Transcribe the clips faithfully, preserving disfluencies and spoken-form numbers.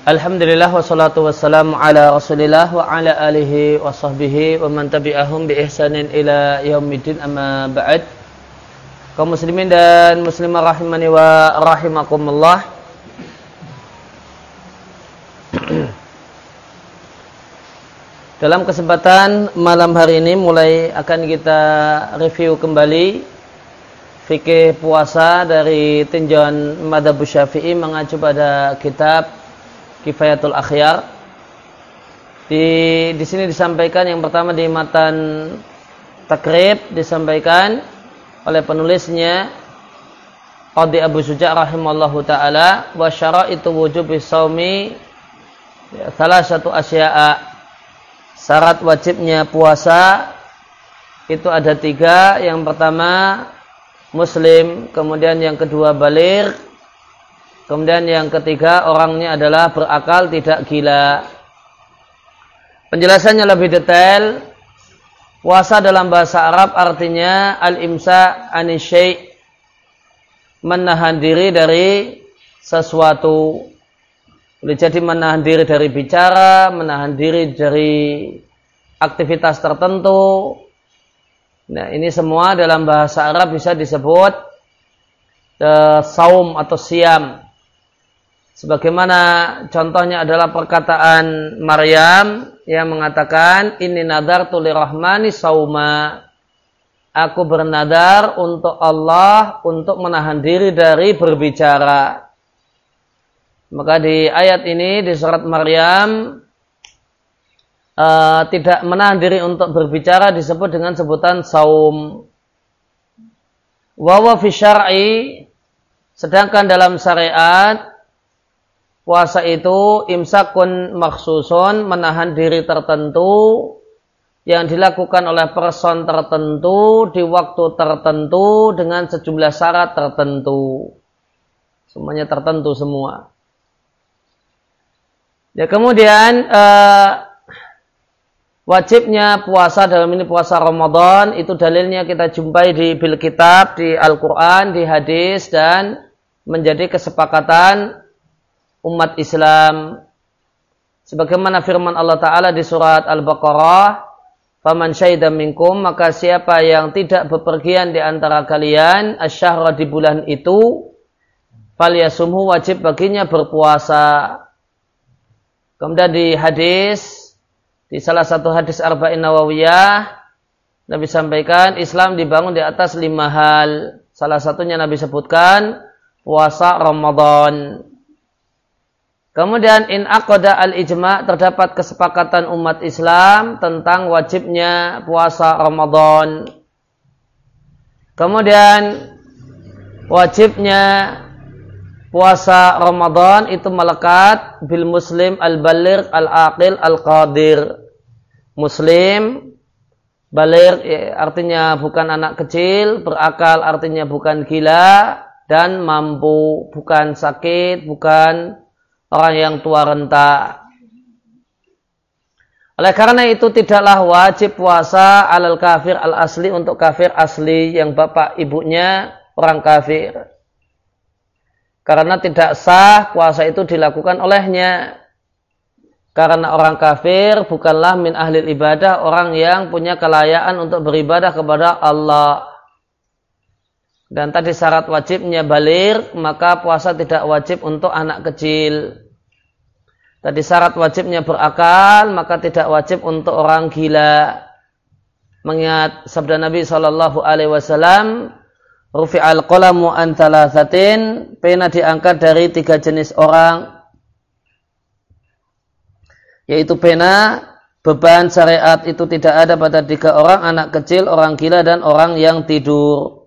Alhamdulillah wassalatu wassalamu ala Rasulillah wa ala alihi wa sahbihi wa man tabi'ahum bi ihsanin ila yaumiddin, amma ba'd. Kaum muslimin dan muslimah rahimani wa rahimakumullah. Dalam kesempatan malam hari ini mulai akan kita review kembali fikih puasa dari tinjauan Madzhab Syafi'i mengacu pada kitab Kifayatul Akhyar. Di di sini disampaikan yang pertama di matan takrib disampaikan oleh penulisnya Qadhi Abu Suja' rahimallahu taala, wa syaraitu wujubi shaumi ya, salah satu asya'a, syarat wajibnya puasa itu ada tiga. Yang pertama muslim, kemudian yang kedua baligh, kemudian yang ketiga orangnya adalah berakal, tidak gila. Penjelasannya lebih detail. Puasa dalam bahasa Arab artinya al-imsa anisyai', menahan diri dari sesuatu. Boleh jadi menahan diri dari bicara, menahan diri dari aktivitas tertentu. Nah, ini semua dalam bahasa Arab bisa disebut uh, saum atau siam. Sebagaimana contohnya adalah perkataan Maryam yang mengatakan, inni nadartu lirahmani sauma, aku bernadar untuk Allah untuk menahan diri dari berbicara. Maka di ayat ini, di surat Maryam, uh, tidak menahan diri untuk berbicara disebut dengan sebutan saum. Wa wa fi syar'i, sedangkan dalam syariat puasa itu imsakun makhsusun, menahan diri tertentu yang dilakukan oleh person tertentu di waktu tertentu dengan sejumlah syarat tertentu. Semuanya tertentu semua. Ya, kemudian eh, wajibnya puasa dalam ini puasa Ramadan itu dalilnya kita jumpai di bil kitab, di Al-Quran, di hadis, dan menjadi kesepakatan umat Islam. Sebagaimana firman Allah Ta'ala di surat Al-Baqarah, faman syahida minkum, maka siapa yang tidak bepergian di antara kalian asyahra, di bulan itu, falyasumhu, wajib baginya berpuasa. Kemudian di hadis, di salah satu hadis Arba'in Nawawiyah, Nabi sampaikan Islam dibangun di atas lima hal. Salah satunya Nabi sebutkan puasa Ramadan. Kemudian in aqada al-ijma', terdapat kesepakatan umat Islam tentang wajibnya puasa Ramadan. Kemudian wajibnya puasa Ramadan itu melekat bil muslim al-baligh al-aqil al-qadir. Muslim, baligh artinya bukan anak kecil, berakal artinya bukan gila, dan mampu, bukan sakit, bukan orang yang tua renta. Oleh karena itu tidaklah wajib puasa alal kafir al asli, untuk kafir asli yang bapak ibunya orang kafir. Karena tidak sah puasa itu dilakukan olehnya. Karena orang kafir bukanlah min ahli ibadah, orang yang punya kelayaan untuk beribadah kepada Allah. Dan tadi syarat wajibnya baligh, maka puasa tidak wajib untuk anak kecil. Tadi syarat wajibnya berakal, maka tidak wajib untuk orang gila. Mengingat sabda Nabi shallallahu alaihi wasallam, rufi'al qalamu an thalathatin, pena diangkat dari tiga jenis orang, yaitu pena, beban syariat itu tidak ada pada tiga orang, anak kecil, orang gila, dan orang yang tidur.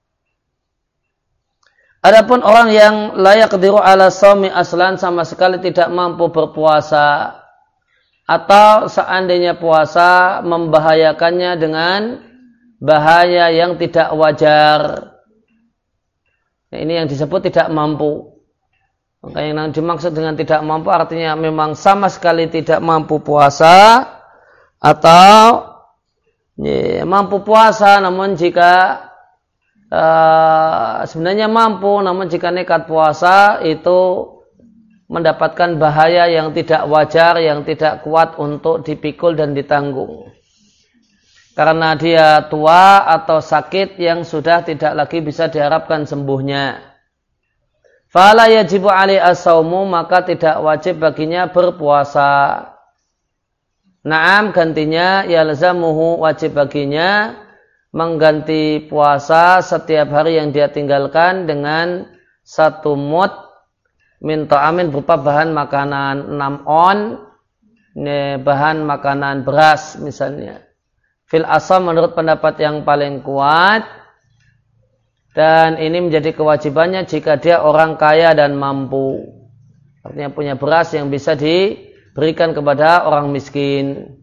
Adapun orang yang la yaqdiru ala shaumi aslan, sama sekali tidak mampu berpuasa, atau seandainya puasa membahayakannya dengan bahaya yang tidak wajar. Nah, ini yang disebut tidak mampu. Maka yang dimaksud dengan tidak mampu artinya memang sama sekali tidak mampu puasa, atau ya, mampu puasa namun jika uh, sebenarnya mampu, namun jika nekat puasa itu mendapatkan bahaya yang tidak wajar, yang tidak kuat untuk dipikul dan ditanggung. Karena dia tua atau sakit yang sudah tidak lagi bisa diharapkan sembuhnya. Fala yajibu alaihi as-saumu, maka tidak wajib baginya berpuasa. Naam, gantinya yalzamuhu, wajib baginya mengganti puasa setiap hari yang dia tinggalkan dengan satu mud min ta'amin, berupa bahan makanan, enam on, bahan makanan beras misalnya. Fil asam, menurut pendapat yang paling kuat, dan ini menjadi kewajibannya jika dia orang kaya dan mampu. Artinya punya beras yang bisa diberikan kepada orang miskin.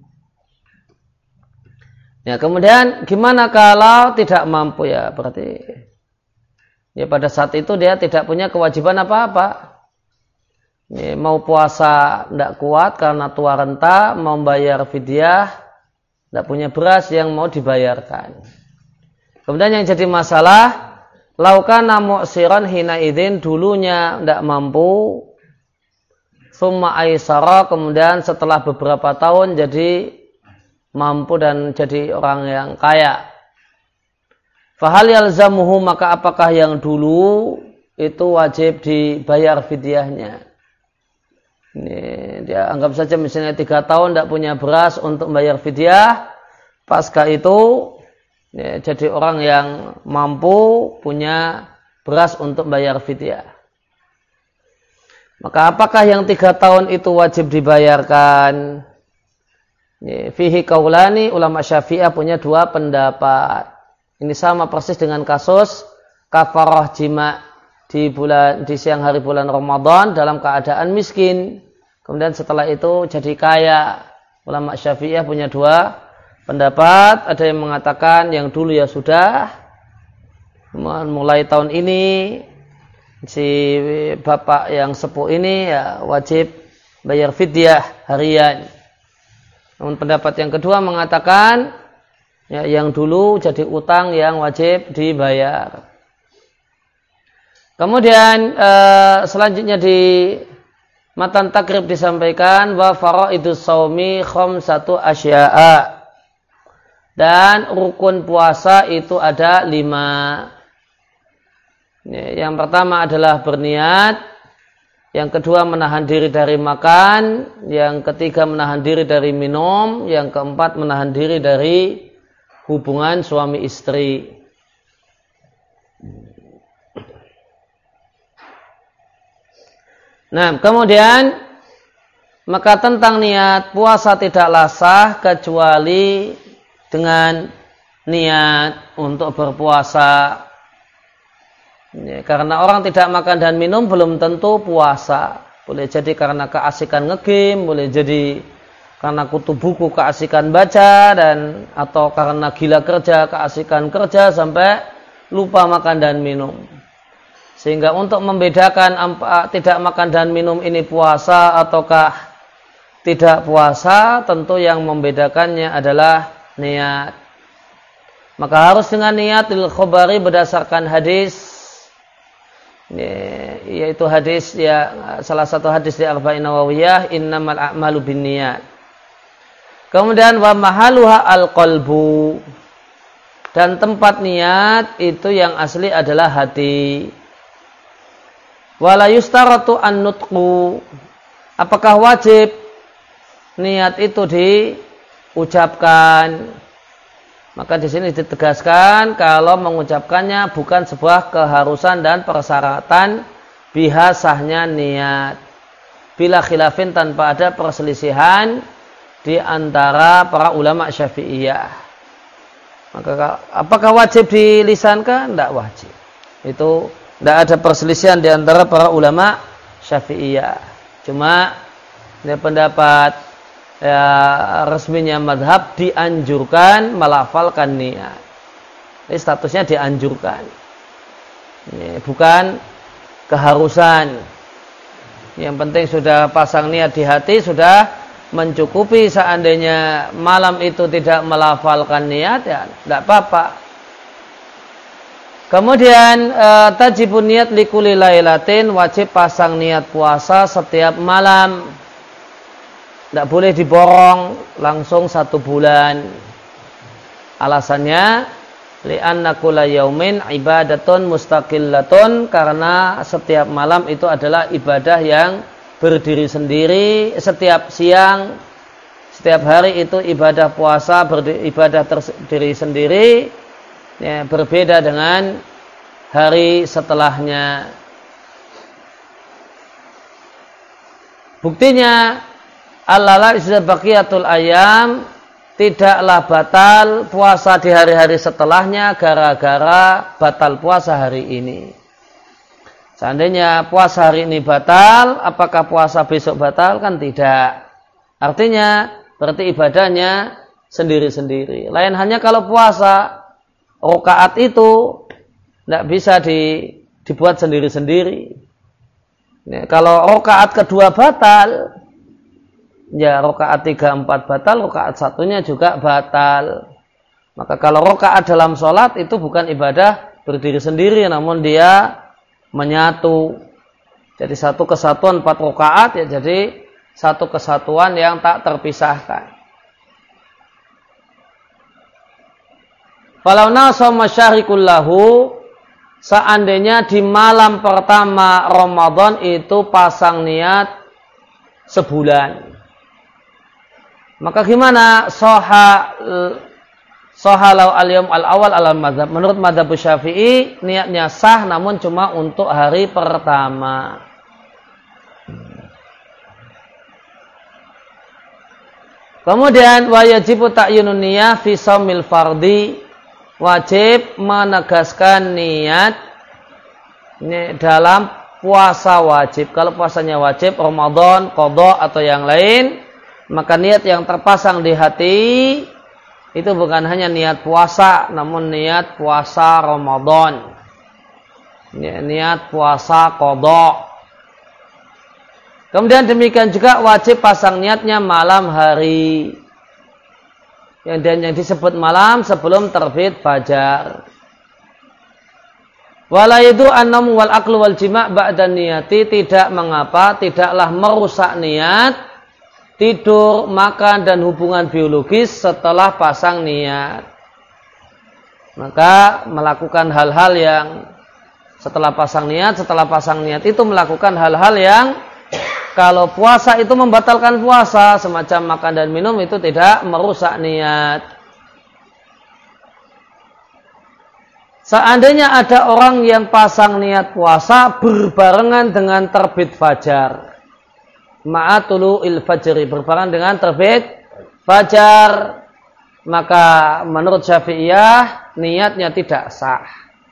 Ya, kemudian gimana kalau tidak mampu? Ya berarti ya pada saat itu dia tidak punya kewajiban apa-apa. Ya, mau puasa tidak kuat karena tua renta, mau bayar fidyah, tidak punya beras yang mau dibayarkan. Kemudian yang jadi masalah, laukana mu'siran hina idzin, dulunya tidak mampu, summa aisara, kemudian setelah beberapa tahun jadi mampu dan jadi orang yang kaya. Fahal yalzamuhu, maka apakah yang dulu itu wajib dibayar fidyahnya? Ini dia anggap saja misalnya tiga tahun tidak punya beras untuk bayar fidyah, pasca itu ya, jadi orang yang mampu punya beras untuk bayar fidyah. Maka apakah yang tiga tahun itu wajib dibayarkan? Ya, fihi kaulani, ulama Syafi'iyah punya dua pendapat. Ini sama persis dengan kasus kafarah jima' di bulan di siang hari bulan Ramadan dalam keadaan miskin, kemudian setelah itu jadi kaya. Ulama Syafi'iyah punya dua pendapat. Ada yang mengatakan yang dulu ya sudah, mulai tahun ini si bapak yang sepuh ini ya wajib bayar fidyah harian. Namun pendapat yang kedua mengatakan ya, yang dulu jadi utang yang wajib dibayar. Kemudian uh, selanjutnya di matan takrib disampaikan wa faraidus shaumi khamsatu asya'a, dan rukun puasa itu ada lima. Yang pertama adalah berniat, yang kedua menahan diri dari makan, yang ketiga menahan diri dari minum, yang keempat menahan diri dari hubungan suami istri. Nah, kemudian maka tentang niat puasa tidaklah sah kecuali dengan niat untuk berpuasa. Ya, karena orang tidak makan dan minum belum tentu puasa. Boleh jadi karena keasikan ngegame, boleh jadi karena kutu buku keasikan baca, dan atau karena gila kerja, keasikan kerja sampai lupa makan dan minum. Sehingga untuk membedakan tidak makan dan minum ini puasa ataukah tidak puasa, tentu yang membedakannya adalah niat. Maka harus dengan niat lil khobari, berdasarkan hadis, yaitu hadis ya, salah satu hadis di Arba'in Nawawiyah, innamal a'malu binniyat. Kemudian wa mahaluha al-qalbu, dan tempat niat itu yang asli adalah hati. Wala yustaratu an-nutqu, apakah wajib niat itu diucapkan? Maka di sini ditegaskan kalau mengucapkannya bukan sebuah keharusan dan persyaratan biha sahnya niat. Bila khilafin, tanpa ada perselisihan di antara para ulama Syafi'iyah. Maka apakah wajib dilisankan? Tidak wajib. Itu tidak ada perselisihan di antara para ulama Syafi'iyah. Cuma ini pendapat ya, resminya madhab dianjurkan melafalkan niat. Ini statusnya dianjurkan. Ini bukan keharusan. Yang penting sudah pasang niat di hati, sudah mencukupi. Seandainya malam itu tidak melafalkan niat, ya tidak apa-apa. Kemudian uh, tajibun niat likuli lailatin, wajib pasang niat puasa setiap malam. Tidak boleh diborong langsung satu bulan. Alasannya li'anna kulla yaumin ibadatun mustaqillatun, karena setiap malam itu adalah ibadah yang berdiri sendiri. Setiap siang, setiap hari itu ibadah puasa berdiri, ibadah terdiri sendiri. Ya, berbeda dengan hari setelahnya. Buktinya allala izza baqiyatul ayam, tidaklah batal puasa di hari-hari setelahnya gara-gara batal puasa hari ini. Seandainya puasa hari ini batal, apakah puasa besok batal? Kan tidak. Artinya berarti ibadahnya sendiri-sendiri. Lain hanya kalau puasa rakaat itu tidak bisa di, dibuat sendiri-sendiri. Ya, kalau rakaat kedua batal, ya rakaat tiga empat batal, rakaat satunya juga batal. Maka kalau rakaat dalam sholat itu bukan ibadah berdiri sendiri, namun dia menyatu. Jadi satu kesatuan empat rakaat, ya jadi satu kesatuan yang tak terpisahkan. Falau nasama syarikul lahu, seandainya di malam pertama Ramadan itu pasang niat sebulan, maka gimana? Soha sohalau al-yawm al-awal alam mazhab. Menurut mazhab Syafi'i niatnya sah, namun cuma untuk hari pertama. Kemudian wajibu ta'yinun niyah fi shaumil fardhi, wajib menegaskan niat ini dalam puasa wajib. Kalau puasanya wajib Ramadan, qadha atau yang lain, maka niat yang terpasang di hati itu bukan hanya niat puasa, namun niat puasa Ramadan, niat puasa qadha. Kemudian demikian juga wajib pasang niatnya malam hari, yang dan yang disebut malam sebelum terbit fajar. Wala yadu annam wal aqlu wal jima' ba'da niyati, tidak mengapa, tidaklah merusak niat tidur, makan dan hubungan biologis setelah pasang niat. Maka melakukan hal-hal yang setelah pasang niat, setelah pasang niat itu melakukan hal-hal yang kalau puasa itu membatalkan puasa, semacam makan dan minum, itu tidak merusak niat. Seandainya ada orang yang pasang niat puasa berbarengan dengan terbit fajar, ma'atulu il fajri, berbarengan dengan terbit fajar, maka menurut Syafi'iyah niatnya tidak sah.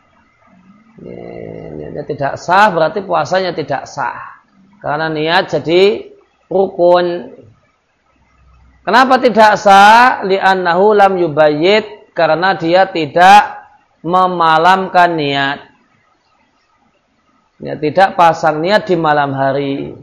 Niatnya tidak sah berarti puasanya tidak sah, karena niat jadi rukun. Kenapa tidak sah? Li'annahu lam yubayyit, karena dia tidak memalamkan niat. Ya, tidak pasang niat di malam hari.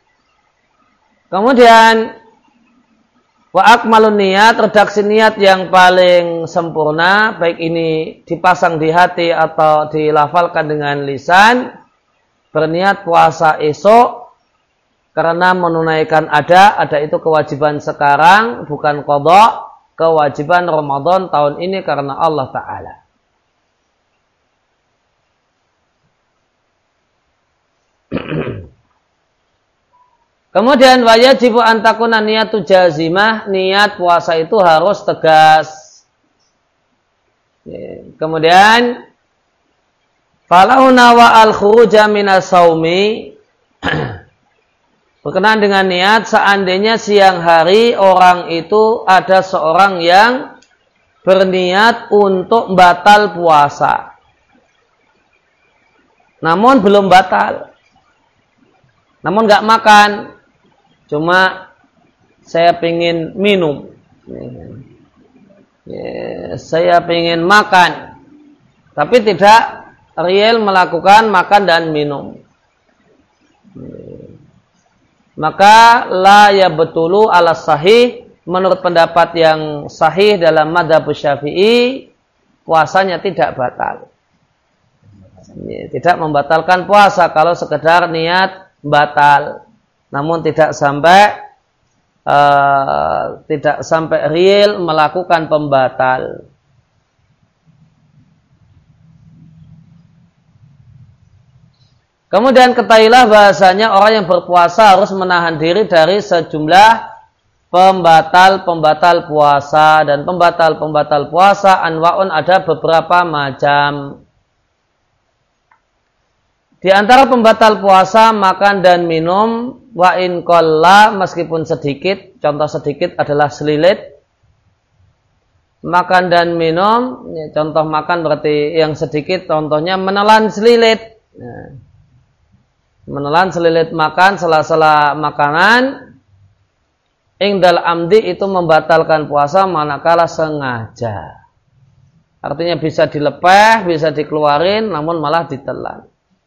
Kemudian wa akmalun niat, redaksi niat yang paling sempurna, baik ini dipasang di hati atau dilafalkan dengan lisan, berniat puasa esok karena menunaikan ada, ada itu kewajiban sekarang, bukan qadha, kewajiban Ramadan tahun ini karena Allah Ta'ala. Kemudian wajibu antakuna niyatu jazimah, niat puasa itu harus tegas. Kemudian falau nawa al-khuruja minas saumi, berkenaan dengan niat, seandainya siang hari orang itu ada seorang yang berniat untuk batal puasa, namun belum batal, namun nggak makan, cuma saya pingin minum, ya, saya pingin makan, tapi tidak real melakukan makan dan minum. Maka la ya betulu ala sahih, menurut pendapat yang sahih dalam mazhab Syafi'i, puasanya tidak batal. Tidak membatalkan puasa kalau sekedar niat batal, namun tidak sampai uh, tidak sampai real melakukan pembatal. Kemudian ketahuilah bahasanya orang yang berpuasa harus menahan diri dari sejumlah pembatal-pembatal puasa, dan pembatal-pembatal puasa anwa'un ada beberapa macam. Di antara pembatal puasa makan dan minum, wa in qalla, meskipun sedikit. Contoh sedikit adalah selilit. Makan dan minum, ya, contoh makan berarti yang sedikit, contohnya menelan selilit. Nah, menelan selilit makan sela-sela makanan ingdal amdi itu membatalkan puasa manakala sengaja. Artinya bisa dilepeh, bisa dikeluarin, namun malah ditelan.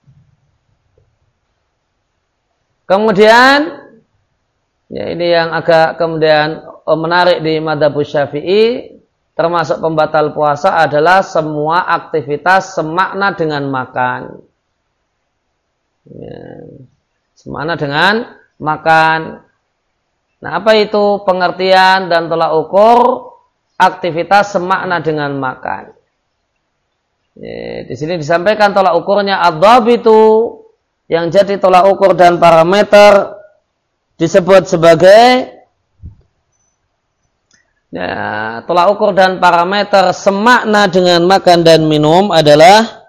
Kemudian, ya ini yang agak kemudian menarik di madzhab Syafi'i, termasuk pembatal puasa adalah semua aktivitas semakna dengan makan. Ya, semakna dengan makan. Nah, apa itu pengertian dan tolak ukur aktivitas semakna dengan makan? Ya, di sini disampaikan tolak ukurnya ad-dhabitu, yang jadi tolak ukur dan parameter disebut sebagai ya, tolak ukur dan parameter semakna dengan makan dan minum adalah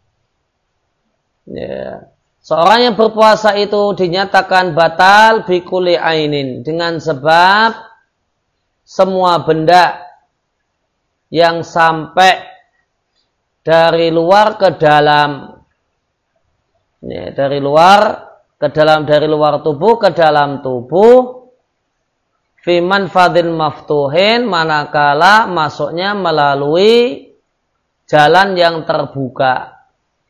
ya, seorang yang berpuasa itu dinyatakan batal bikuli ainin, dengan sebab semua benda yang sampai dari luar ke dalam, ya, dari luar ke dalam, dari luar tubuh ke dalam tubuh, fi manfadhin maftuhin, manakala masuknya melalui jalan yang terbuka.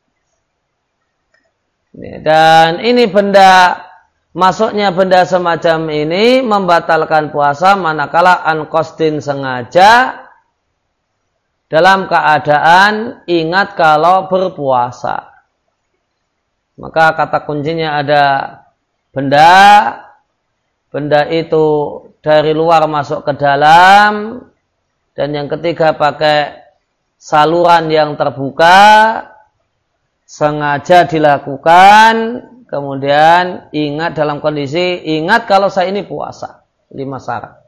Dan ini benda, masuknya benda semacam ini membatalkan puasa manakala an qasdin, sengaja, dalam keadaan ingat kalau berpuasa. Maka kata kuncinya ada benda, benda itu dari luar masuk ke dalam, dan yang ketiga pakai saluran yang terbuka, sengaja dilakukan, kemudian ingat dalam kondisi, ingat kalau saya ini puasa. Lima syarat.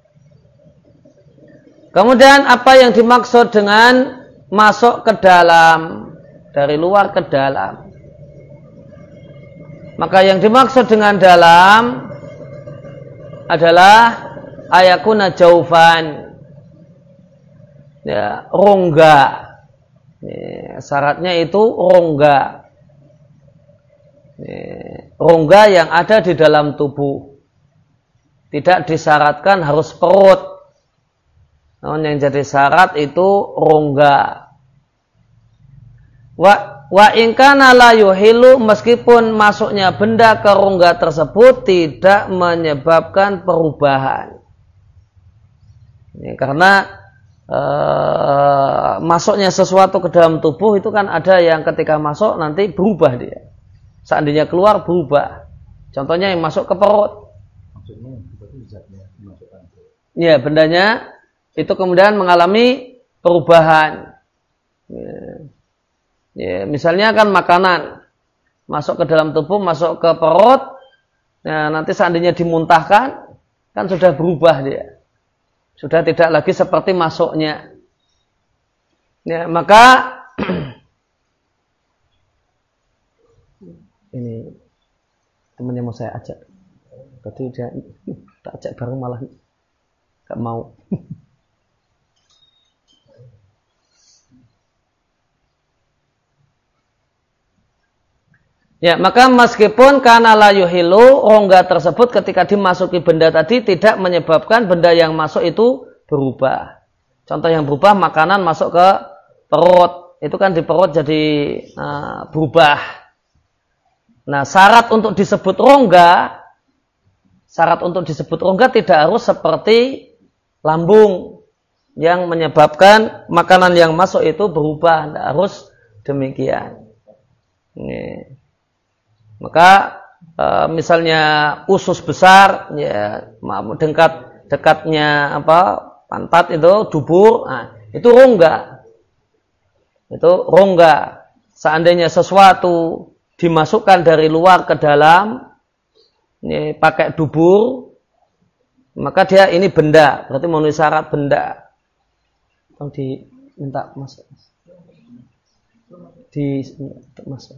Kemudian apa yang dimaksud dengan masuk ke dalam, dari luar ke dalam? Maka yang dimaksud dengan dalam adalah ayakuna jaufan, ya, rongga. Ya, syaratnya itu rongga, ya, rongga yang ada di dalam tubuh. Tidak disyaratkan harus perut, namun yang jadi syarat itu rongga. Wa Wa in kana la yuhilu, meskipun masuknya benda ke rongga tersebut tidak menyebabkan perubahan. Ini karena e, masuknya sesuatu ke dalam tubuh itu kan ada yang ketika masuk nanti berubah dia. Seandainya keluar berubah. Contohnya yang masuk ke perut. Maksudnya berarti zatnya dimasukkan. Ya, bendanya itu kemudian mengalami perubahan. Ya. Ya, misalnya kan makanan masuk ke dalam tubuh, masuk ke perut, nah, nanti seandainya dimuntahkan, kan sudah berubah dia, sudah tidak lagi seperti masuknya. Ya, maka ini temannya mau saya ajak, tadi dia tak ajak bareng malah gak mau. Ya, maka meskipun kana la yuhilu, rongga tersebut ketika dimasuki benda tadi tidak menyebabkan benda yang masuk itu berubah. Contoh yang berubah, makanan masuk ke perut, itu kan di perut jadi uh, berubah. Nah, syarat untuk disebut rongga, syarat untuk disebut rongga tidak harus seperti lambung yang menyebabkan makanan yang masuk itu berubah, tidak harus demikian. Ini. Maka e, misalnya usus besar, ya dekat dekatnya apa pantat itu dubur, nah, itu rongga. Itu rongga. Seandainya sesuatu dimasukkan dari luar ke dalam, ini pakai dubur, maka dia ini benda, berarti memenuhi syarat benda. Kalau diminta masuk, di masuk.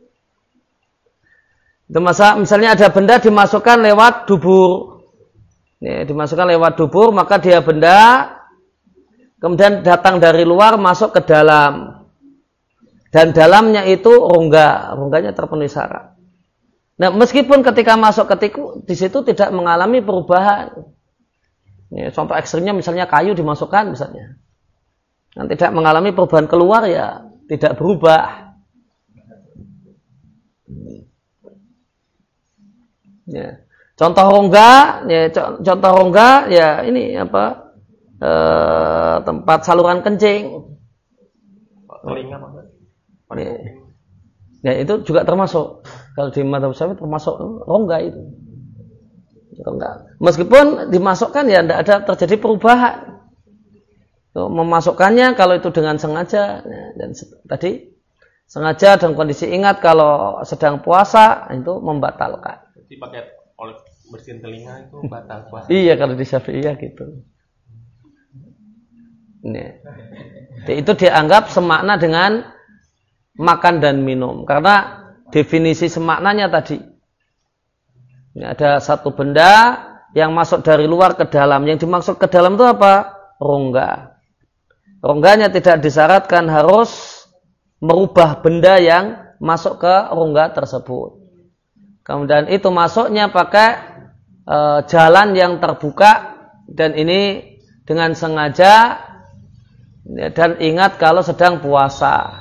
Itu masa misalnya ada benda dimasukkan lewat dubur, ini dimasukkan lewat dubur, maka dia benda, kemudian datang dari luar masuk ke dalam, dan dalamnya itu rongga, rongganya terpenuhi syarat. Nah, meskipun ketika masuk ke tiku, di situ tidak mengalami perubahan. Ini contoh ekstrimnya misalnya kayu dimasukkan misalnya. Nah, tidak mengalami perubahan keluar ya tidak berubah. Ya. Contoh rongga, ya contoh rongga ya ini apa? E, tempat saluran kencing. Telinga apa? Ya. Ya itu juga termasuk. Kalau di madzhab Syafi'i termasuk rongga itu. Rongga. Meskipun dimasukkan ya tidak ada terjadi perubahan. Memasukkannya kalau itu dengan sengaja ya, dan tadi sengaja dalam kondisi ingat kalau sedang puasa itu membatalkan. Jadi pakai oleh bersihin telinga itu batal puasa. Iya kalau di Syafi'iyah gitu. Ini. Itu dianggap semakna dengan makan dan minum karena definisi semaknanya tadi. Ini ada satu benda yang masuk dari luar ke dalam. Yang dimaksud ke dalam itu apa? Rongga. Rongganya tidak disyaratkan harus merubah benda yang masuk ke rongga tersebut. Kemudian itu masuknya pakai e, jalan yang terbuka dan ini dengan sengaja ya, dan ingat kalau sedang puasa.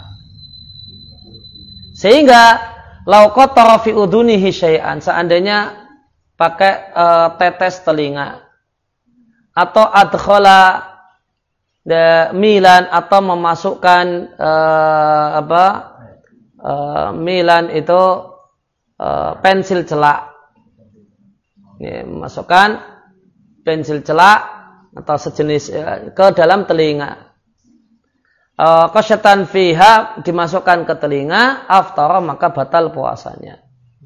Sehingga lau qatara fi udunihi syai'an, seandainya pakai e, tetes telinga atau adkhala de, milan atau memasukkan e, apa e, milan itu e, pensil celak, ya, memasukkan pensil celak atau sejenis e, ke dalam telinga. Qasyatan fiha dimasukkan ke telinga, aftara maka batal puasanya.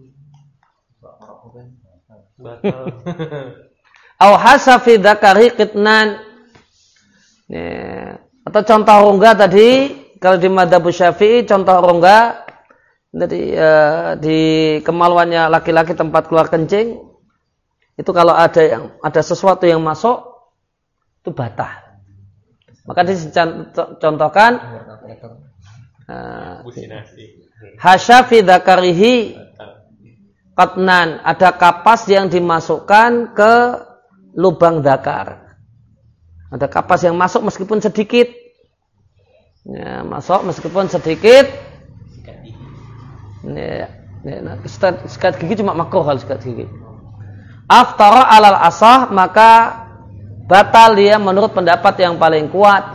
Batal. Au hasa fi dzakari qitnan. Ya. Atau contoh rongga tadi kalau di madzhab Syafi'i contoh rongga dari uh, di kemaluannya laki-laki tempat keluar kencing itu kalau ada yang ada sesuatu yang masuk itu batal. Maka dicontohkan uh, hasya fi dzakarihi qatnan, ada kapas yang dimasukkan ke lubang dzakar. Ada kapas yang masuk meskipun sedikit. Ya, masuk meskipun sedikit. Ya, ya, sikat gigi cuma makruh kalau sikat gigi. Aftara alal asah, maka batal dia menurut pendapat yang paling kuat.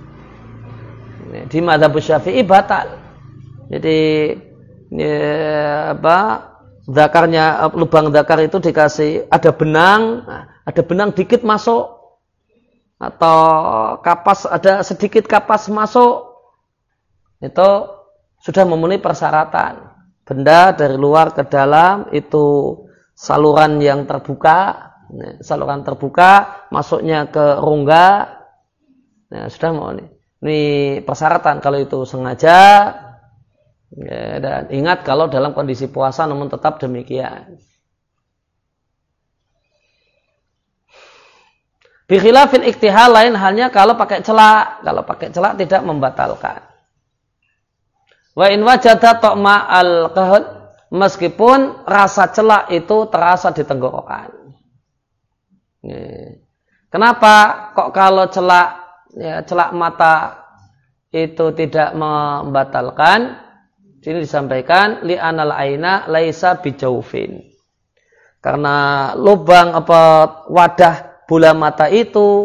Di madzhab Syafi'i batal. Jadi ya, apa? Zakarnya lubang zakar itu dikasih ada benang, ada benang dikit masuk atau kapas ada sedikit kapas masuk. Itu sudah memenuhi persyaratan. Benda dari luar ke dalam itu saluran yang terbuka. Nah, saluran terbuka masuknya ke rongga, nah, sudah mau nih. Ini persyaratan kalau itu sengaja ya, dan ingat kalau dalam kondisi puasa namun tetap demikian. Bi khilafil iktihal, lain halnya kalau pakai celak, kalau pakai celak tidak membatalkan. Wa in wajada ta'ma al-qahd, meskipun rasa celak itu terasa di tenggorokan. Kenapa kok kalau celak ya, celak mata itu tidak membatalkan? Ini disampaikan li anal aina laisa bijaufin. Karena lubang apa wadah bola mata itu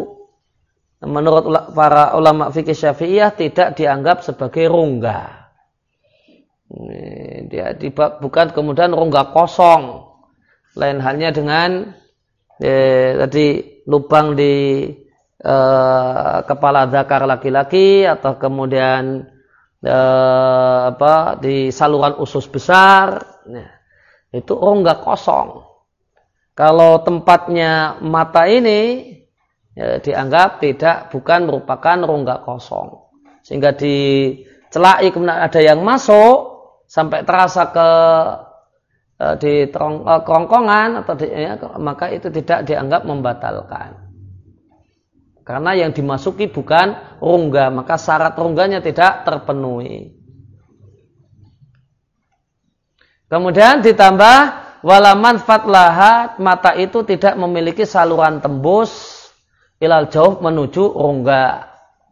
menurut para ulama fikih Syafi'iyah tidak dianggap sebagai rongga. Dia tiba, bukan kemudian rongga kosong. Lain halnya dengan eh, tadi lubang di eh, kepala zakar laki-laki atau kemudian eh, apa di saluran usus besar. Nah, itu rongga kosong. Kalau tempatnya mata ini ya, dianggap tidak bukan merupakan rongga kosong. Sehingga dicelai kemudian ada yang masuk sampai terasa ke uh, di terong, uh, kerongkongan atau di, ya, maka itu tidak dianggap membatalkan. Karena yang dimasuki bukan rongga, maka syarat rongganya tidak terpenuhi. Kemudian ditambah wala manfaat lahat, mata itu tidak memiliki saluran tembus ilal jauh menuju rongga.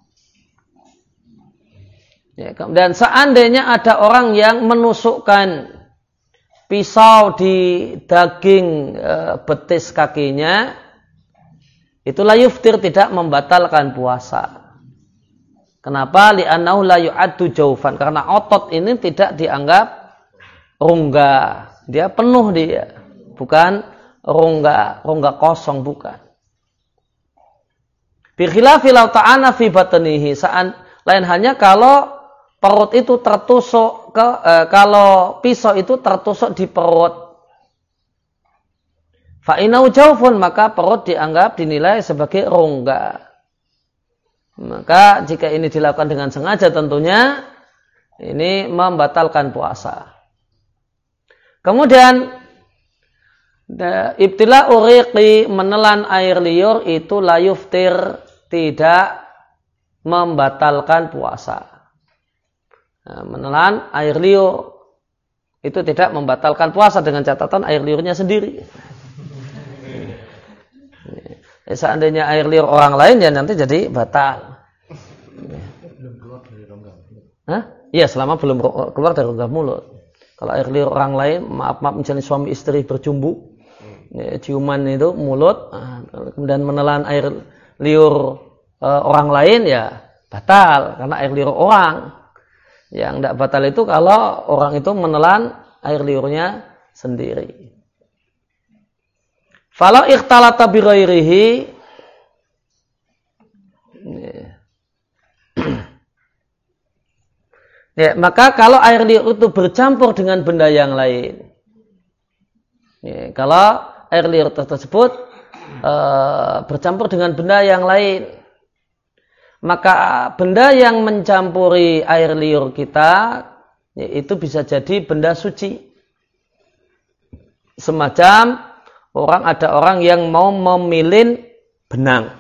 Ya, dan seandainya ada orang yang menusukkan pisau di daging e, betis kakinya, itu la yuftir, tidak membatalkan puasa. Kenapa? Li'annahu la yu'addu jaufan, karena otot ini tidak dianggap rongga, dia penuh dia, bukan rongga, rongga kosong bukan. Bi khilafi law ta'ana fi batnihi, lain halnya kalau perut itu tertusuk ke eh, kalau pisau itu tertusuk di perut. Fa inau jaufun, maka perut dianggap dinilai sebagai rongga. Maka jika ini dilakukan dengan sengaja tentunya ini membatalkan puasa. Kemudian ibtila uriqi, menelan air liur itu la yuftir, tidak membatalkan puasa. Nah, menelan air liur itu tidak membatalkan puasa dengan catatan air liurnya sendiri. Seandainya air liur orang lain ya nanti jadi batal. Belum keluar dari rongga. Hah? Iya, selama belum keluar dari rongga mulut. Kalau air liur orang lain, maaf-maaf misalnya suami istri berjumbu, ya, ciuman itu mulut, kemudian menelan air liur e, orang lain ya batal karena air liur orang. Yang tidak batal itu kalau orang itu menelan air liurnya sendiri. Falau ikhtalata bi ghairihi, ya, maka kalau air liur itu bercampur dengan benda yang lain, ya, kalau air liur tersebut e, bercampur dengan benda yang lain, maka benda yang mencampuri air liur kita ya, itu bisa jadi benda suci. Semacam orang ada orang yang mau memilin benang.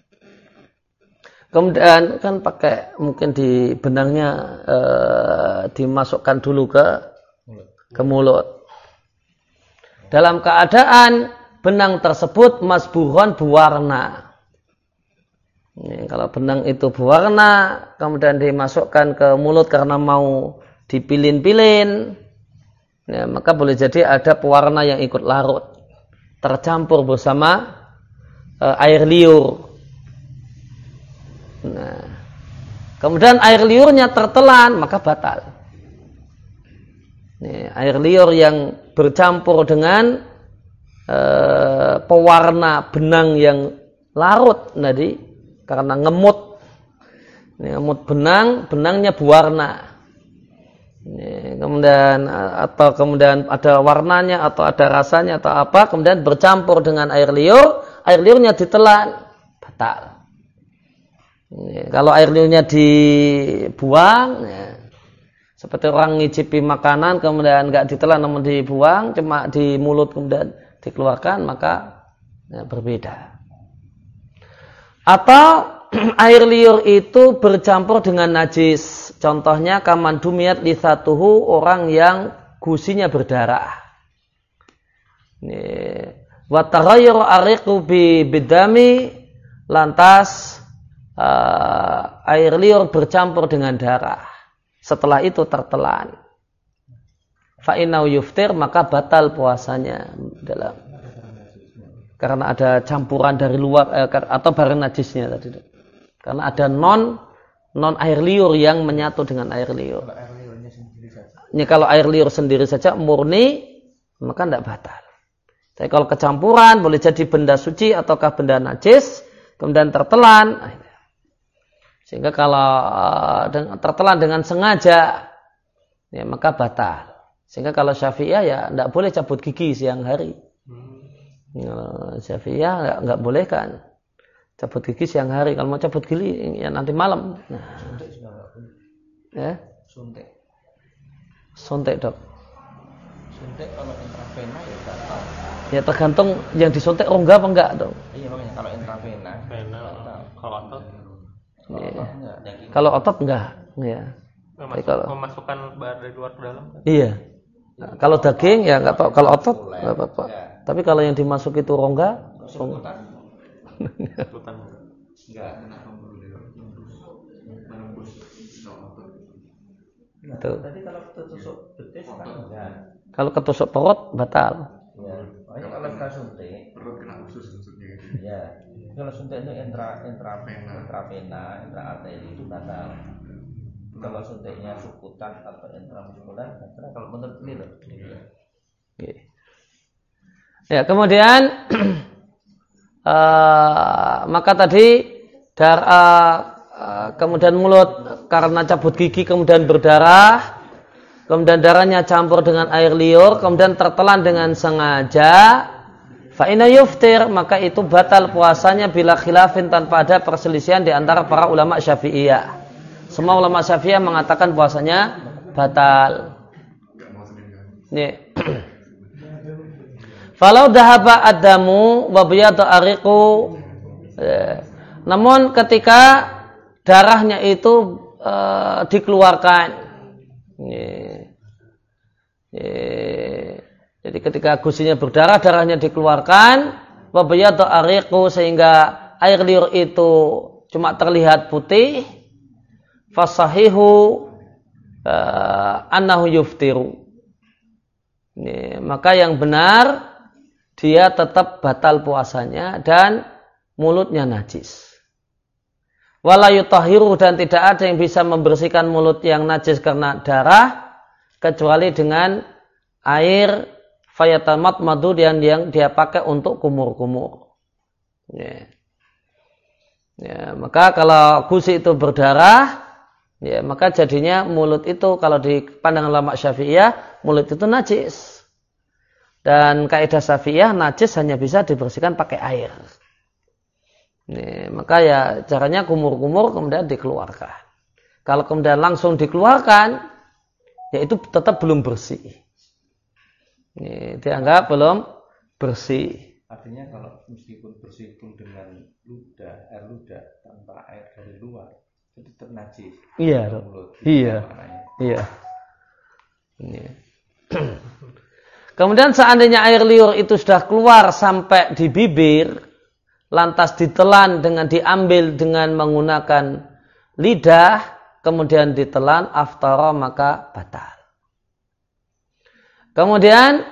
Kemudian kan pakai mungkin di benangnya e, dimasukkan dulu ke ke mulut. Dalam keadaan benang tersebut masbuhon berwarna. Ini, kalau benang itu berwarna kemudian dimasukkan ke mulut karena mau dipilin-pilin, ya, maka boleh jadi ada pewarna yang ikut larut tercampur bersama e, air liur. Nah, kemudian air liurnya tertelan, maka batal. Nih, air liur yang bercampur dengan e, pewarna benang yang larut tadi, karena ngemut, nih, ngemut benang, benangnya berwarna. Nih, kemudian atau kemudian ada warnanya atau ada rasanya atau apa, kemudian bercampur dengan air liur, air liurnya ditelan, batal. Ya, kalau air liurnya dibuang, ya, seperti orang ngicipi makanan kemudian nggak ditelan namun dibuang, cuma di mulut kemudian dikeluarkan, maka ya, berbeda. Atau air liur itu bercampur dengan najis, contohnya kaman dumiyat lisatuhu, orang yang gusinya berdarah. Wa taghayyara ariqu bi bidami, lantas Uh, air liur bercampur dengan darah, setelah itu tertelan, fa inau yuftir, maka batal puasanya dalam karena ada campuran dari luar eh, atau barang najisnya tadi, karena ada non non air liur yang menyatu dengan air liur. ini kalau air liur sendiri saja murni, maka tidak batal. Tapi kalau kecampuran, boleh jadi benda suci ataukah benda najis, kemudian tertelan. Sehingga kalau tertelan dengan sengaja, ya maka batal. Sehingga kalau Syafi'iyah ya tidak boleh cabut gigi siang hari. Hmm. Syafi'iyah nggak nggak boleh kan cabut gigi siang hari. Kalau mau cabut gigi ya nanti malam. Nah. Ya. Suntik. Suntik dok. Suntik kalau intravena ya batal. Ya tergantung yang disuntik rongga apa enggak dong. Iya makanya kalau intravena, Vena, kalau otot, Ya. enggak. Kalau otot enggak, ya. memasuk, kalau memasukkan bar dari luar ke dalam. Kan? Iya. Nah, kalau daging ya enggak apa, kalau otot enggak apa-apa. Tapi kalau yang dimasuk itu rongga, Suntik. Lutan. Enggak. Itu. Tadi kalau ketusuk betis kan enggak. Kalau ketusuk perut batal. Ya. Makanya kalau kita suntik perut kena usus maksudnya. ya. Kalau suntik itu intra intravena, intravena, intraarteri itu batal. Kalau suntiknya sukutan atau intramuskular, karena kalau menurut ini loh. Oke. Ya, kemudian uh, maka tadi dar, uh, uh, kemudian mulut karena cabut gigi kemudian berdarah, kemudian darahnya campur dengan air liur, kemudian tertelan dengan sengaja, fa inna yuftir, maka itu batal puasanya bila khilafin tanpa ada perselisihan di antara para ulama Syafi'iyah. Semua ulama Syafi'iyah mengatakan puasanya batal. Nih. Falau dahaba adamu wa biyadu ariqu. Namun ketika darahnya itu uh, dikeluarkan. Nih. Nih. Jadi ketika gusinya berdarah, darahnya dikeluarkan, wa biyadu ariqu, sehingga air liur itu cuma terlihat putih, fasahihu uh, annahu yuftiru. Ini, maka yang benar dia tetap batal puasanya dan mulutnya najis. Wala yutahhiru, dan tidak ada yang bisa membersihkan mulut yang najis karena darah kecuali dengan air fayatamat madu yang yang dia pakai untuk kumur-kumur. Ya. Ya, maka kalau gusi itu berdarah, ya, maka jadinya mulut itu kalau di pandangan ulama Syafi'iyah, mulut itu najis. Dan kaidah Syafi'iyah, najis hanya bisa dibersihkan pakai air. Ini, maka ya caranya kumur-kumur kemudian dikeluarkan. Kalau kemudian langsung dikeluarkan, ya itu tetap belum bersih. Ini dianggap belum bersih. Artinya kalau meskipun bersih pun dengan ludah, air ludah tanpa air dari luar, itu tetap najis. Iya, mulut. iya, iya. Ini. Kemudian seandainya air liur itu sudah keluar sampai di bibir, lantas ditelan dengan diambil dengan menggunakan lidah, kemudian ditelan, aftara, maka batal. Kemudian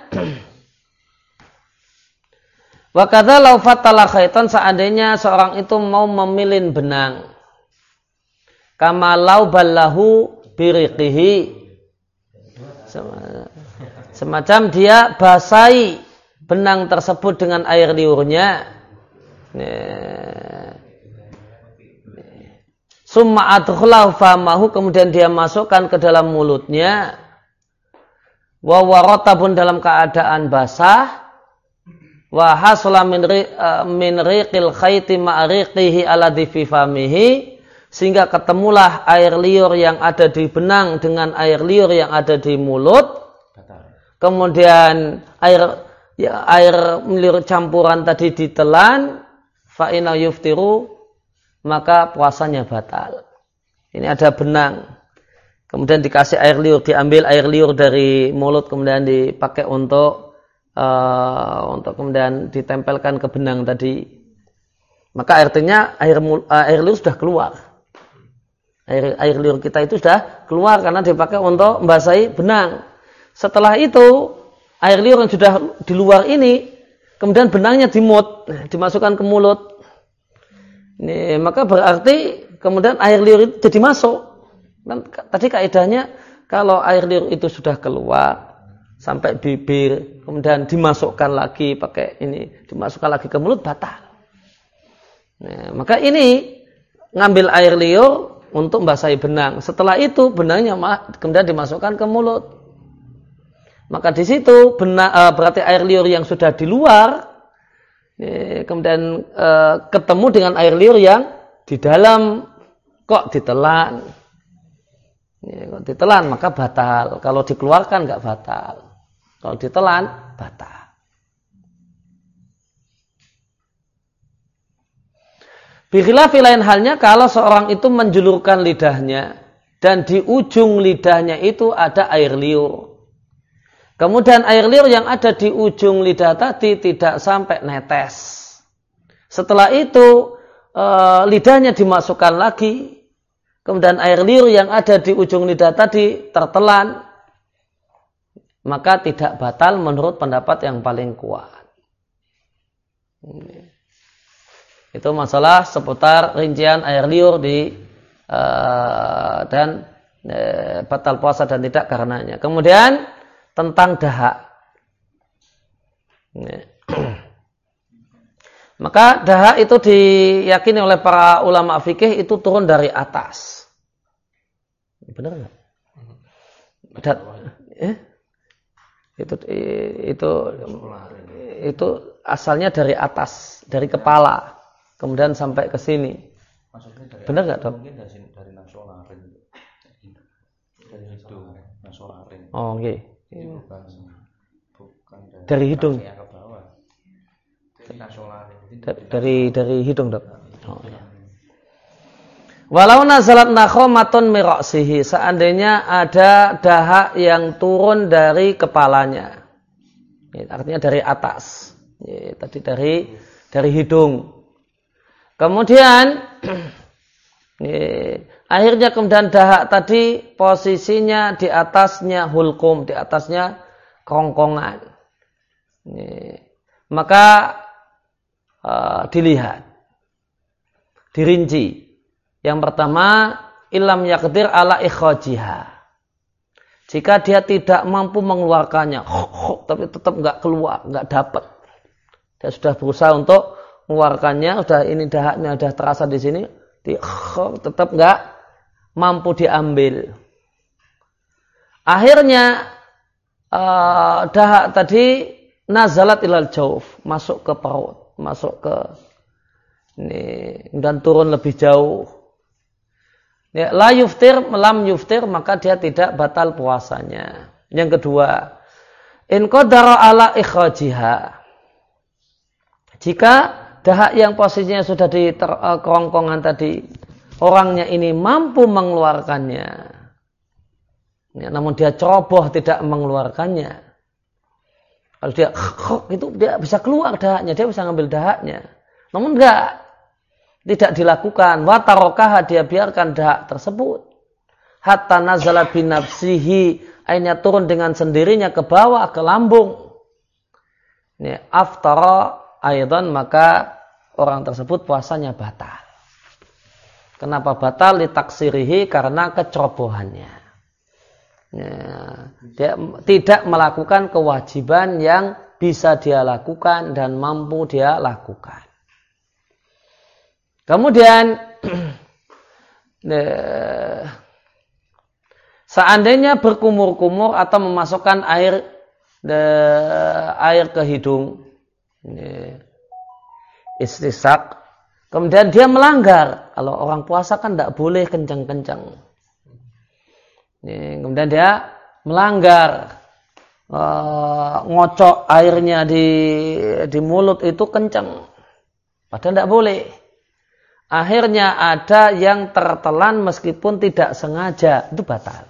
wa kadza law fatala khaitan, seandainya seorang itu mau memilin benang, kama law ballahu biriqihi, semacam dia basahi benang tersebut dengan air liurnya, summa adkhalahu famahu, kemudian dia masukkan ke dalam mulutnya, wa waratabun, dalam keadaan basah, wa hasala min min riqil khayti ma'riqihi alladhi fi famihi, sehingga ketemulah air liur yang ada di benang dengan air liur yang ada di mulut. Kemudian air ya, air liur campuran tadi ditelan, fa inna yuftiru, maka puasanya batal. Ini ada benang, kemudian dikasih air liur, diambil air liur dari mulut, kemudian dipakai untuk uh, untuk kemudian ditempelkan ke benang tadi. Maka artinya air air liur sudah keluar. Air air liur kita itu sudah keluar karena dipakai untuk membasahi benang. Setelah itu air liur yang sudah di luar ini, kemudian benangnya dimut, dimasukkan ke mulut. Ini, maka berarti kemudian air liur itu jadi masuk. Dan tadi kaidahnya Kalau air liur itu sudah keluar sampai bibir, kemudian dimasukkan lagi pakai ini, dimasukkan lagi ke mulut, batal. Nah, maka ini ngambil air liur untuk membasahi benang. Setelah itu benangnya kemudian dimasukkan ke mulut. Maka di situ benang, berarti air liur yang sudah di luar, kemudian ketemu dengan air liur yang di dalam, kok ditelan. Ya, kalau ditelan maka batal. Kalau dikeluarkan nggak batal. Kalau ditelan batal. Bikhilafi lain halnya kalau seorang itu menjulurkan lidahnya dan di ujung lidahnya itu ada air liur. Kemudian air liur yang ada di ujung lidah tadi tidak sampai netes. Setelah itu e, lidahnya dimasukkan lagi. Kemudian air liur yang ada di ujung lidah tadi tertelan, maka tidak batal menurut pendapat yang paling kuat. Itu masalah seputar rincian air liur di uh, dan uh, batal puasa dan tidak karenanya. Kemudian tentang dahak. Maka dahak itu diyakini oleh para ulama fikih itu turun dari atas. Benar nggak? Dat, eh? Itu itu itu asalnya dari atas, dari kepala, kemudian sampai ke sini. Benar nggak, Dok? Mungkin dari dari nasolarin. Dari hidung nasolarin. Oh, oke. Okay. Bukan bukan dari, dari hidung. Ke bawah. Dari nasolarin. Dari dari, dari hidung, Dok. Oh, ya. Walau nazalat nakhomatun miroksihi, seandainya ada dahak yang turun dari kepalanya, ya, artinya dari atas, ya, tadi dari dari hidung. Kemudian ya, akhirnya kemudian dahak tadi posisinya di atasnya hulkum, di atasnya kerongkongan, ya, maka uh, dilihat, dirinci. Yang pertama, ilam yaqdir ala ikhrajiha. Jika dia tidak mampu mengeluarkannya, tapi tetap enggak keluar, enggak dapat. Dia sudah berusaha untuk mengeluarkannya, sudah ini dahaknya sudah terasa di sini, di, tetap enggak mampu diambil. Akhirnya uh, dahak tadi nazalat ilal jauf, masuk ke perut, masuk ke ini dan turun lebih jauh. Ya, la yuftir, lam yuftir, maka dia tidak batal puasanya. Yang kedua, in qadara ala ikhrajiha. Jika dahak yang posisinya sudah di ter, uh, kerongkongan tadi, orangnya ini mampu mengeluarkannya, ya, namun dia ceroboh tidak mengeluarkannya. Kalau dia itu dia bisa keluar dahaknya, dia bisa ngambil dahaknya. Namun enggak. Tidak dilakukan, wa tarokaha, dia biarkan dahak tersebut, hatta nazalat binafsihi, akhirnya turun dengan sendirinya ke bawah, ke lambung. Ini aftara aidan, maka orang tersebut puasanya batal. Kenapa batal? Litaksirihi, karena kecerobohannya. Ya, dia tidak melakukan kewajiban yang bisa dia lakukan dan mampu dia lakukan. Kemudian eh, seandainya berkumur-kumur atau memasukkan air eh, air ke hidung, eh, istisak, kemudian dia melanggar. Kalau orang puasa kan tidak boleh kencang-kencang. Eh, kemudian dia melanggar, eh, ngocok airnya di di mulut itu kencang, padahal tidak boleh. Akhirnya ada yang tertelan meskipun tidak sengaja, itu batal.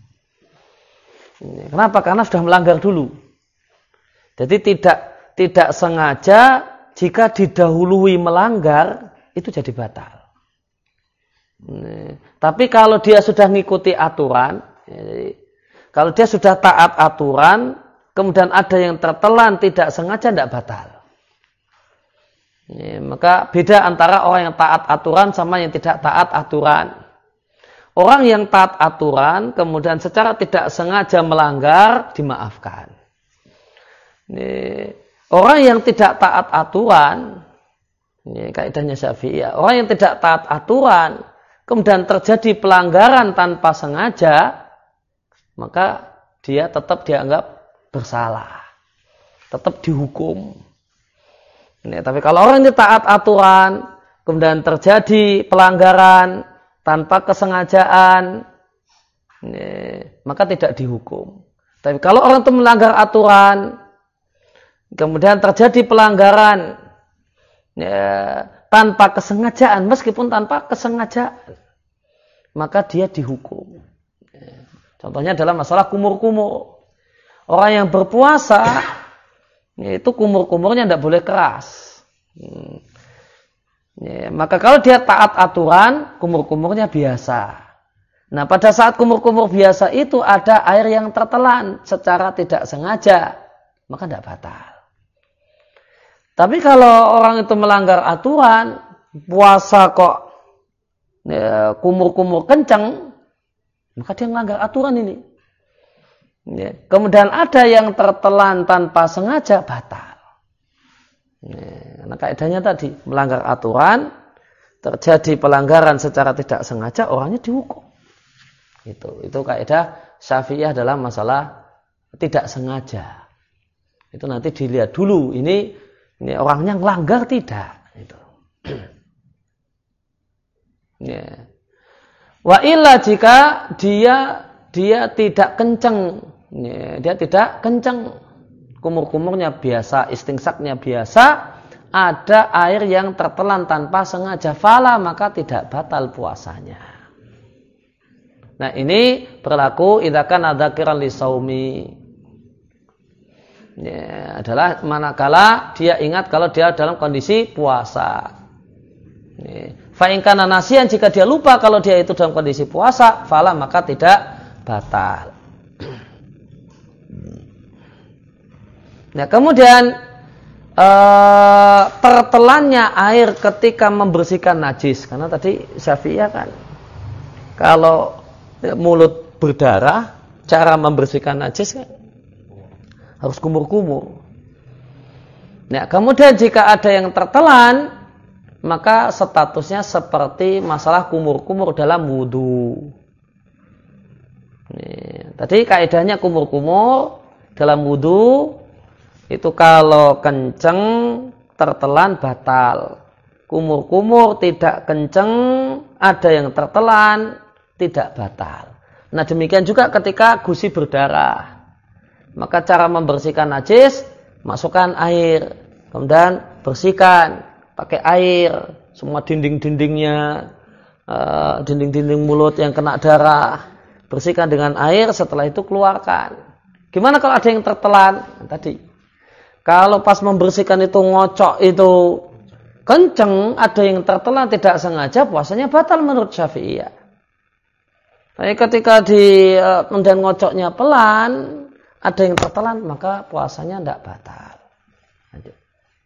Kenapa? Karena sudah melanggar dulu. Jadi tidak tidak sengaja, jika didahului melanggar, itu jadi batal. Tapi kalau dia sudah mengikuti aturan, kalau dia sudah taat aturan, kemudian ada yang tertelan tidak sengaja, tidak batal. Ya, maka beda antara orang yang taat aturan sama yang tidak taat aturan. orang yang taat aturan kemudian secara tidak sengaja melanggar dimaafkan. Ini, orang yang tidak taat aturan, ini kaidahnya Syafi'iyah, orang yang tidak taat aturan kemudian terjadi pelanggaran tanpa sengaja, maka dia tetap dianggap bersalah, tetap dihukum. Ini, tapi kalau orang ini taat aturan kemudian terjadi pelanggaran tanpa kesengajaan, ini, maka tidak dihukum. Tapi kalau orang itu melanggar aturan, kemudian terjadi pelanggaran ya, tanpa kesengajaan, meskipun tanpa kesengajaan, maka dia dihukum. Ya, contohnya dalam masalah kumur-kumur. Orang yang berpuasa, itu kumur-kumurnya tidak boleh keras. Hmm. Ya, maka kalau dia taat aturan, kumur-kumurnya biasa. Nah, pada saat kumur-kumur biasa itu ada air yang tertelan secara tidak sengaja, maka tidak batal. Tapi kalau orang itu melanggar aturan, puasa kok ya, kumur-kumur kencang, maka dia melanggar aturan ini. Ya, kemudian ada yang tertelan tanpa sengaja, batal. Nah, kaidahnya tadi melanggar aturan, terjadi pelanggaran secara tidak sengaja, orangnya dihukum. Itu, itu kaidah Syafi'iyah dalam masalah tidak sengaja. Itu nanti dilihat dulu ini, ini orangnya ngelanggar tidak. Itu. Ya. Wa illa jika dia dia tidak kenceng, ya, dia tidak kenceng. Kumur-kumurnya biasa, istingsaknya biasa, ada air yang tertelan tanpa sengaja, fala, maka tidak batal puasanya. Nah, ini berlaku idza kana dzakiran li shaumi. Ya, adalah manakala dia ingat kalau dia dalam kondisi puasa. Ya. Fa in kana nasiyan, jika dia lupa kalau dia itu dalam kondisi puasa, fala, maka tidak batal. Nah, kemudian ee, tertelannya air ketika membersihkan najis, karena tadi Syafi'iyah kan kalau mulut berdarah, cara membersihkan najis kan harus kumur-kumur. Nah, kemudian jika ada yang tertelan, maka statusnya seperti masalah kumur-kumur dalam wudu. Nih, tadi kaidahnya kumur-kumur dalam wudu itu kalau kenceng tertelan batal. Kumur-kumur tidak kenceng, ada yang tertelan tidak batal. Nah, demikian juga ketika gusi berdarah. Maka cara membersihkan najis, masukkan air, kemudian bersihkan pakai air semua dinding-dindingnya, uh, dinding-dinding mulut yang kena darah, bersihkan dengan air, setelah itu keluarkan. Gimana kalau ada yang tertelan? Nah, tadi kalau pas membersihkan itu ngocok itu kenceng, ada yang tertelan tidak sengaja, puasanya batal menurut Syafi'iyah. Tapi ketika di dan ngocoknya pelan, ada yang tertelan, maka puasanya tidak batal. Lanjut.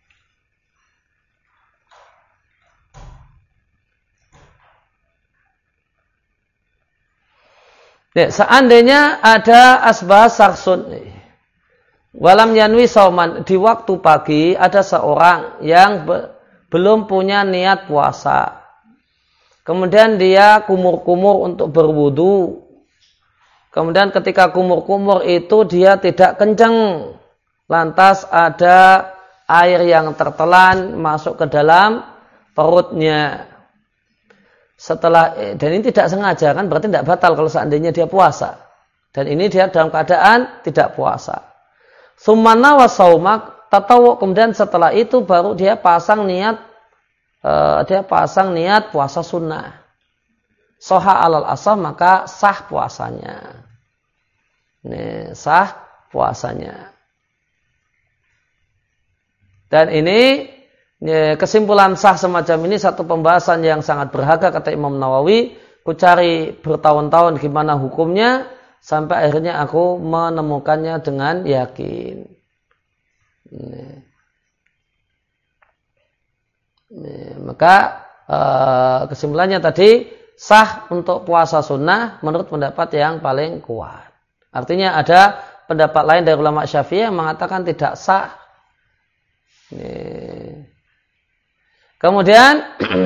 Ya, seandainya ada asbah sarsun, walam yanwi sauman, di waktu pagi ada seorang yang be, belum punya niat puasa. Kemudian dia kumur-kumur untuk berwudu. Kemudian ketika kumur-kumur itu dia tidak kencang. Lantas ada air yang tertelan masuk ke dalam perutnya. Setelah, dan ini tidak sengaja kan, berarti tidak batal kalau seandainya dia puasa. Dan ini dia dalam keadaan tidak puasa. Sumana wa saumak tatawu, kemudian setelah itu baru dia pasang niat uh, dia pasang niat puasa sunnah. Soha alal asah, maka sah puasanya. Ini sah puasanya. Dan ini ya, kesimpulan sah semacam ini satu pembahasan yang sangat berharga kata Imam Nawawi. Ku cari bertahun-tahun gimana hukumnya, sampai akhirnya aku menemukannya dengan yakin. Ini. Ini. Maka uh, kesimpulannya tadi sah untuk puasa sunnah menurut pendapat yang paling kuat. Artinya ada pendapat lain dari ulama Syafi'i yang mengatakan tidak sah. Kemudian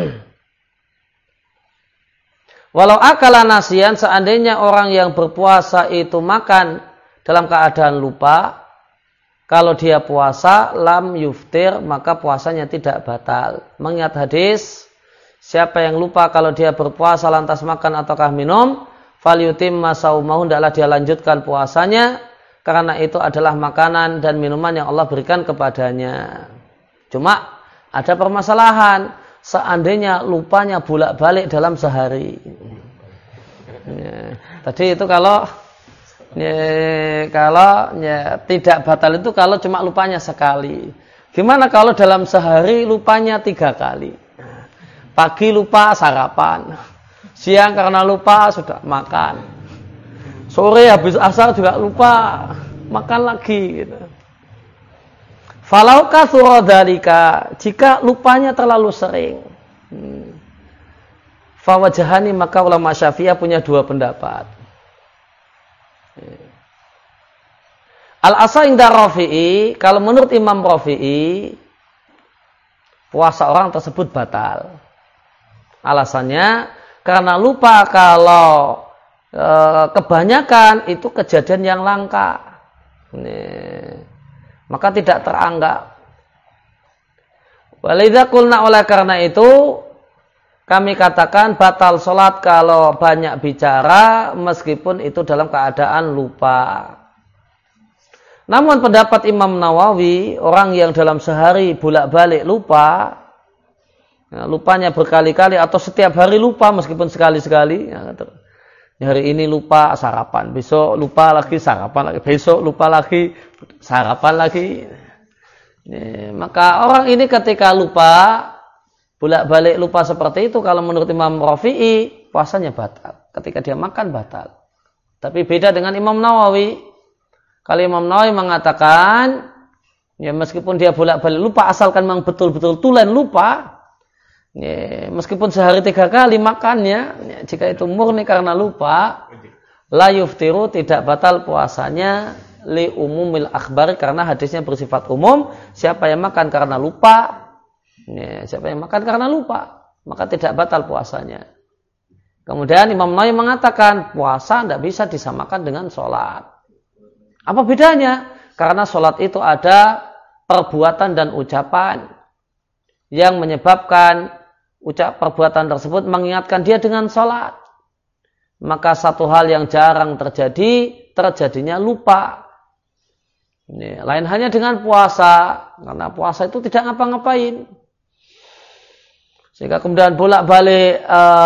walau akala nasian, seandainya orang yang berpuasa itu makan dalam keadaan lupa, kalau dia puasa lam yuftir, maka puasanya tidak batal. Mengingat hadis, siapa yang lupa kalau dia berpuasa lantas makan ataukah minum, falyutimma saumahu, hendaklah dia lanjutkan puasanya, karena itu adalah makanan dan minuman yang Allah berikan kepadanya. Cuma ada permasalahan, seandainya lupanya bolak-balik dalam sehari. Ya, tadi itu kalau Ya, kalau ya, tidak batal itu kalau cuma lupanya sekali. Gimana kalau dalam sehari lupanya tiga kali? Pagi lupa sarapan, siang karena lupa sudah makan, sore habis asar juga lupa makan lagi. Gitu. Falau katsura dzalika, jika lupanya terlalu sering, hmm. fawajahani, maka ulama Syafi'iyah punya dua pendapat. Al-asa inda Rafi'i, kalau menurut Imam Rafi'i, puasa orang tersebut batal. Alasannya karena lupa kalau e, kebanyakan itu kejadian yang langka. Nih, maka tidak teranggap. Walidha qulna, oleh karena itu kami katakan batal sholat kalau banyak bicara meskipun itu dalam keadaan lupa. Namun pendapat Imam Nawawi, orang yang dalam sehari bolak-balik lupa, ya, lupanya berkali-kali atau setiap hari lupa meskipun sekali-sekali, ya, hari ini lupa sarapan, besok lupa lagi sarapan lagi, besok lupa lagi sarapan lagi. Ya, maka orang ini ketika lupa, bolak-balik lupa seperti itu, kalau menurut Imam Rafi'i puasanya batal. Ketika dia makan batal. Tapi beda dengan Imam Nawawi. Kalau Imam Nawawi mengatakan, ya meskipun dia bolak-balik lupa, asalkan memang betul-betul tulen lupa, ya, meskipun sehari tiga kali makannya, ya, jika itu murni karena lupa, la yuftiru, tidak batal puasanya, li umumil akhbar, karena hadisnya bersifat umum. Siapa yang makan karena lupa, ya, siapa yang makan karena lupa, maka tidak batal puasanya. Kemudian Imam Nawawi mengatakan puasa tidak bisa disamakan dengan sholat. Apa bedanya? Karena sholat itu ada perbuatan dan ucapan yang menyebabkan ucap perbuatan tersebut mengingatkan dia dengan sholat. Maka satu hal yang jarang terjadi, terjadinya lupa. Ini, lain halnya dengan puasa, karena puasa itu tidak ngapa-ngapain. Sehingga kemudian bolak-balik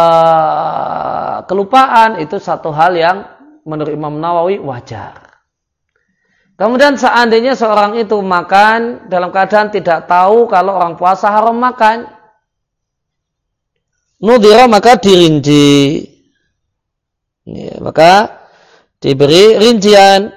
uh, kelupaan itu satu hal yang menurut Imam Nawawi wajar. Kemudian seandainya seorang itu makan dalam keadaan tidak tahu kalau orang puasa haram makan, nudhira, maka dirinci. Ya, maka diberi rincian.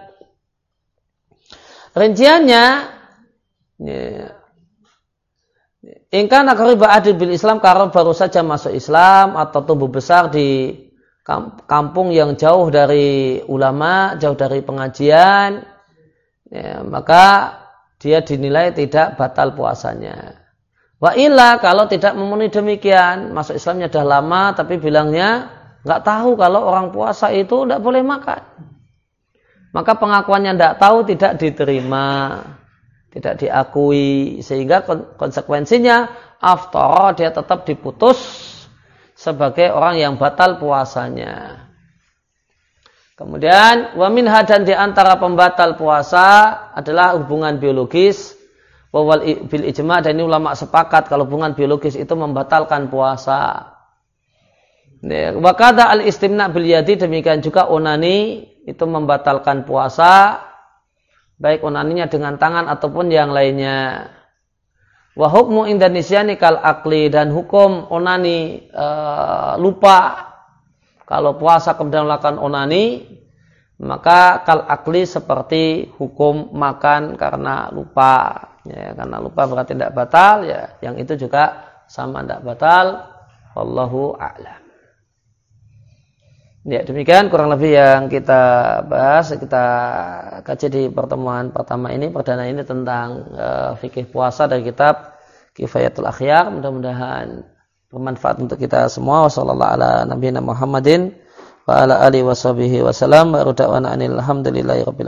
Rinciannya, ya, ingkar nakriba adil bil Islam, karena baru saja masuk Islam atau tumbuh besar di kampung yang jauh dari ulama, jauh dari pengajian, ya, maka dia dinilai tidak batal puasanya. Wa illa, kalau tidak memenuhi demikian, masuk Islamnya dah lama tapi bilangnya nggak tahu kalau orang puasa itu tidak boleh makan, maka pengakuannya tidak tahu tidak diterima, tidak diakui, sehingga konsekuensinya aftar, dia tetap diputus sebagai orang yang batal puasanya. Kemudian wa minha, dan di antara pembatal puasa adalah hubungan biologis. Wawal bil ijma', dan ini ulama sepakat kalau hubungan biologis itu membatalkan puasa. Wa kadza al istimna' bil yadi, demikian juga onani itu membatalkan puasa, baik onaninya dengan tangan ataupun yang lainnya. Wa hukmu indanisyani kal akli, dan hukum onani e, lupa. Kalau puasa kemudian melakukan onani, maka kal akli seperti hukum makan karena lupa. Ya, karena lupa berarti tidak batal, ya, yang itu juga sama tidak batal. Wallahu a'lam. Ya, demikian kurang lebih yang kita bahas, kita kaji di pertemuan pertama ini, perdana ini tentang uh, fikih puasa dari kitab Kifayatul Akhyar. Mudah-mudahan bermanfaat untuk kita semua. Wassallallahu ala nabiyina Muhammadin wa ala alihi washabihi wasallam wa rada'wana anil hamdulillahi rabbil